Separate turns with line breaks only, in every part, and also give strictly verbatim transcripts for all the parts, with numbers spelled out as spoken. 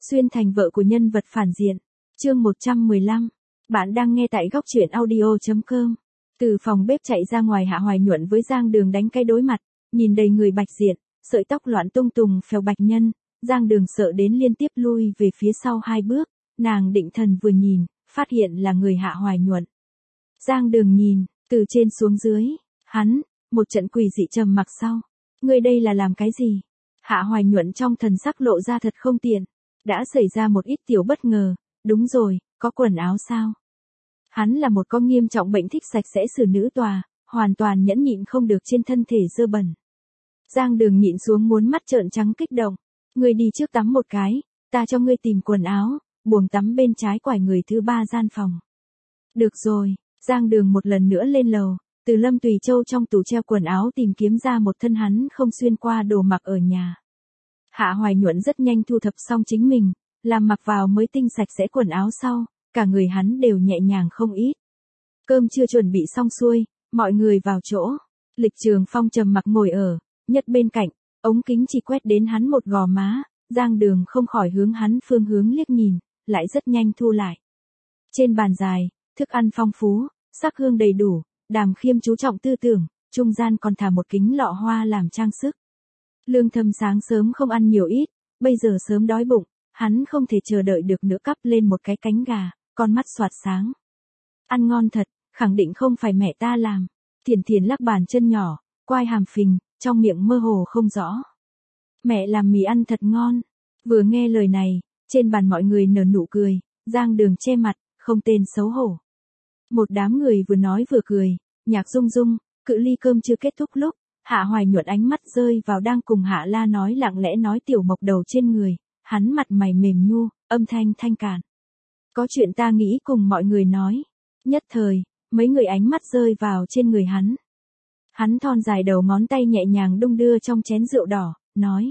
Xuyên thành vợ của nhân vật phản diện. Chương một trăm mười lăm. Bạn đang nghe tại góc truyện audio chấm com. Từ phòng bếp chạy ra ngoài, Hạ Hoài Nhuận với Giang Đường đánh cái đối mặt, nhìn đầy người bạch diện, sợi tóc loạn tung tùng phèo bạch nhân. Giang Đường sợ đến liên tiếp lui về phía sau hai bước, nàng định thần vừa nhìn, phát hiện là người Hạ Hoài Nhuận. Giang Đường nhìn, từ trên xuống dưới, hắn, một trận quỷ dị trầm mặc sau. Ngươi đây là làm cái gì? Hạ Hoài Nhuận trong thần sắc lộ ra thật không tiện. Đã xảy ra một ít tiểu bất ngờ, đúng rồi, có quần áo sao? Hắn là một con nghiêm trọng bệnh thích sạch sẽ xử nữ tòa, hoàn toàn nhẫn nhịn không được trên thân thể dơ bẩn. Giang Đường nhịn xuống muốn mắt trợn trắng kích động. Ngươi đi trước tắm một cái, ta cho ngươi tìm quần áo, buồng tắm bên trái quải người thứ ba gian phòng. Được rồi, Giang Đường một lần nữa lên lầu, từ Lâm Tùy Châu trong tủ treo quần áo tìm kiếm ra một thân hắn không xuyên qua đồ mặc ở nhà. Hạ Hoài Nhuận rất nhanh thu thập xong chính mình, làm mặc vào mới tinh sạch sẽ quần áo sau, cả người hắn đều nhẹ nhàng không ít. Cơm chưa chuẩn bị xong xuôi, mọi người vào chỗ. Lịch Trường Phong trầm mặc ngồi ở nhất bên cạnh, ống kính chỉ quét đến hắn một gò má, Giang Đường không khỏi hướng hắn phương hướng liếc nhìn, lại rất nhanh thu lại. Trên bàn dài, thức ăn phong phú, sắc hương đầy đủ, Đàm Khiêm chú trọng tư tưởng, trung gian còn thả một kính lọ hoa làm trang sức. Lương Thâm sáng sớm không ăn nhiều ít, bây giờ sớm đói bụng, hắn không thể chờ đợi được nữa cắp lên một cái cánh gà, con mắt xoạt sáng. Ăn ngon thật, khẳng định không phải mẹ ta làm. Thiển Thiển lắc bàn chân nhỏ, quai hàm phình, trong miệng mơ hồ không rõ. Mẹ làm mì ăn thật ngon. Vừa nghe lời này, trên bàn mọi người nở nụ cười, Giang Đường che mặt, không tên xấu hổ. Một đám người vừa nói vừa cười, nhạc rung rung, cự ly cơm chưa kết thúc lúc, Hạ Hoài Nhuận ánh mắt rơi vào đang cùng Hạ La nói lặng lẽ nói tiểu mộc đầu trên người, hắn mặt mày mềm nhu, âm thanh thanh cản. Có chuyện ta nghĩ cùng mọi người nói. Nhất thời, mấy người ánh mắt rơi vào trên người hắn. Hắn thon dài đầu ngón tay nhẹ nhàng đung đưa trong chén rượu đỏ, nói.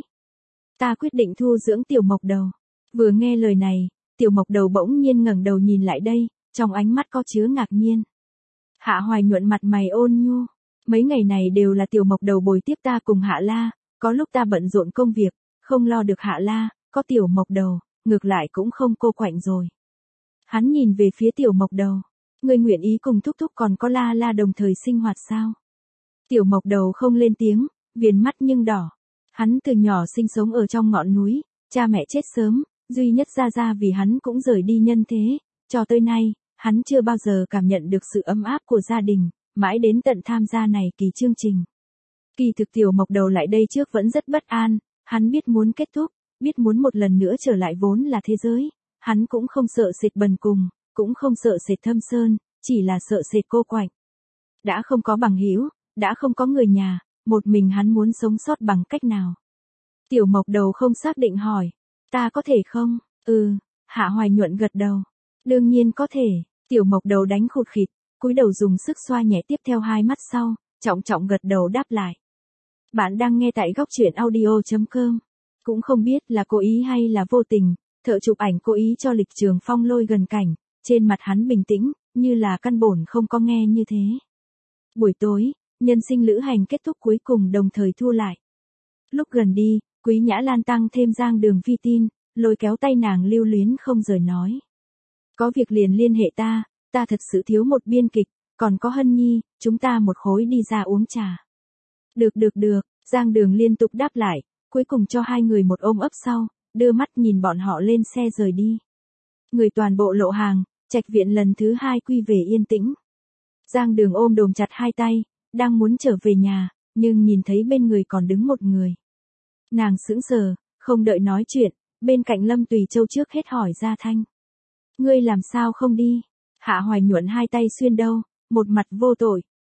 Ta quyết định thu dưỡng tiểu mộc đầu. Vừa nghe lời này, tiểu mộc đầu bỗng nhiên ngẩng đầu nhìn lại đây, trong ánh mắt có chứa ngạc nhiên. Hạ Hoài Nhuận mặt mày ôn nhu. Mấy ngày này đều là tiểu mộc đầu bồi tiếp ta cùng Hạ La, có lúc ta bận rộn công việc, không lo được Hạ La, có tiểu mộc đầu, ngược lại cũng không cô quạnh rồi. Hắn nhìn về phía tiểu mộc đầu. Ngươi nguyện ý cùng thúc thúc còn có La La đồng thời sinh hoạt sao? Tiểu mộc đầu không lên tiếng, viền mắt nhưng đỏ. Hắn từ nhỏ sinh sống ở trong ngọn núi, cha mẹ chết sớm, duy nhất gia gia vì hắn cũng rời đi nhân thế, cho tới nay, hắn chưa bao giờ cảm nhận được sự ấm áp của gia đình, mãi đến tận tham gia này kỳ chương trình. Kỳ thực tiểu mộc đầu lại đây trước vẫn rất bất an, hắn biết muốn kết thúc, biết muốn một lần nữa trở lại vốn là thế giới, hắn cũng không sợ sệt bần cùng, cũng không sợ sệt thâm sơn, chỉ là sợ sệt cô quạnh. Đã không có bằng hữu, đã không có người nhà, một mình hắn muốn sống sót bằng cách nào? Tiểu mộc đầu không xác định hỏi, ta có thể không? Ừ, Hạ Hoài Nhuận gật đầu. Đương nhiên có thể, tiểu mộc đầu đánh khụt khịt, cúi đầu dùng sức xoa nhẹ tiếp theo hai mắt sau, trọng trọng gật đầu đáp lại. Bạn đang nghe tại góc truyện audio chấm com. Cũng không biết là cố ý hay là vô tình, thợ chụp ảnh cố ý cho Lịch Trường Phong lôi gần cảnh, trên mặt hắn bình tĩnh, như là căn bổn không có nghe như thế. Buổi tối, nhân sinh lữ hành kết thúc cuối cùng đồng thời thu lại. Lúc gần đi, Quý Nhã Lan tăng thêm Giang Đường vi tin, lôi kéo tay nàng lưu luyến không rời nói. Có việc liền liên hệ ta, ta thật sự thiếu một biên kịch, còn có Hân Nhi, chúng ta một khối đi ra uống trà. Được được được, Giang Đường liên tục đáp lại, cuối cùng cho hai người một ôm ấp sau, đưa mắt nhìn bọn họ lên xe rời đi. Người toàn bộ lộ hàng, trạch viện lần thứ hai quy về yên tĩnh. Giang Đường ôm đồm chặt hai tay, đang muốn trở về nhà, nhưng nhìn thấy bên người còn đứng một người. Nàng sững sờ, không đợi nói chuyện, bên cạnh Lâm Tùy Châu trước hết hỏi ra thanh. Ngươi làm sao không đi? Hạ Hoài Nhuận hai tay xuyên đâu, một mặt vô tội.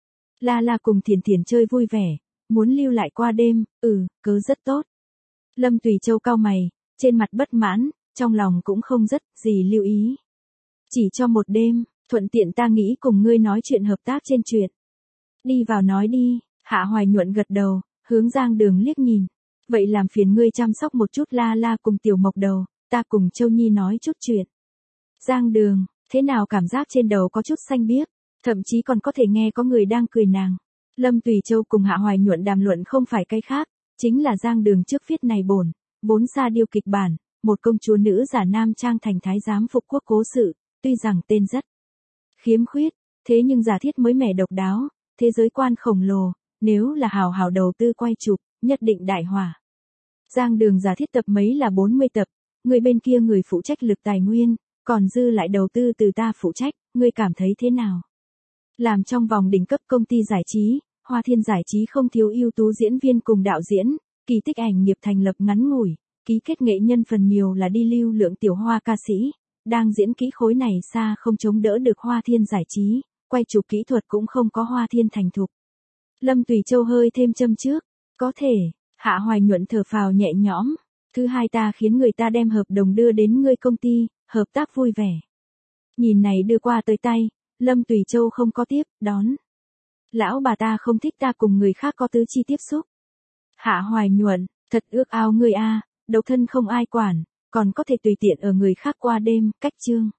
La La cùng Thiển Thiển chơi vui vẻ, muốn lưu lại qua đêm, ừ, cớ rất tốt. Lâm Tùy Châu cau mày, trên mặt bất mãn, trong lòng cũng không rất gì lưu ý. Chỉ cho một đêm, thuận tiện ta nghĩ cùng ngươi nói chuyện hợp tác trên chuyện. Đi vào nói đi, Hạ Hoài Nhuận gật đầu, hướng Giang Đường liếc nhìn. Vậy làm phiền ngươi chăm sóc một chút La La cùng tiểu mộc đầu, ta cùng Châu Nhi nói chút chuyện. Giang Đường, thế nào cảm giác trên đầu có chút xanh biếc, thậm chí còn có thể nghe có người đang cười nàng. Lâm Tùy Châu cùng Hạ Hoài Nhuận đàm luận không phải cái khác, chính là Giang Đường trước viết này bổn, vốn xa điêu kịch bản, một công chúa nữ giả nam trang thành thái giám phục quốc cố sự, tuy rằng tên rất khiếm khuyết, thế nhưng giả thiết mới mẻ độc đáo, thế giới quan khổng lồ, nếu là hào hào đầu tư quay chụp, nhất định đại hỏa. Giang Đường giả thiết tập mấy là bốn mươi tập, người bên kia người phụ trách lực tài nguyên, còn dư lại đầu tư từ ta phụ trách, ngươi cảm thấy thế nào? Làm trong vòng đỉnh cấp công ty giải trí, Hoa Thiên Giải trí không thiếu ưu tú diễn viên cùng đạo diễn, kỳ tích ảnh nghiệp thành lập ngắn ngủi, ký kết nghệ nhân phần nhiều là đi lưu lượng tiểu hoa ca sĩ, đang diễn kỹ khối này xa không chống đỡ được Hoa Thiên Giải trí, quay chụp kỹ thuật cũng không có Hoa Thiên thành thục. Lâm Tùy Châu hơi thêm châm trước, có thể, Hạ Hoài Nhuận thở phào nhẹ nhõm, thứ hai ta khiến người ta đem hợp đồng đưa đến ngươi công ty, hợp tác vui vẻ. Nhìn này đưa qua tới tay, Lâm Tùy Châu không có tiếp, đón. Lão bà ta không thích ta cùng người khác có tứ chi tiếp xúc. Hạ Hoài Nhuận, thật ước ao ngươi a, độc thân không ai quản, còn có thể tùy tiện ở người khác qua đêm, cách chương.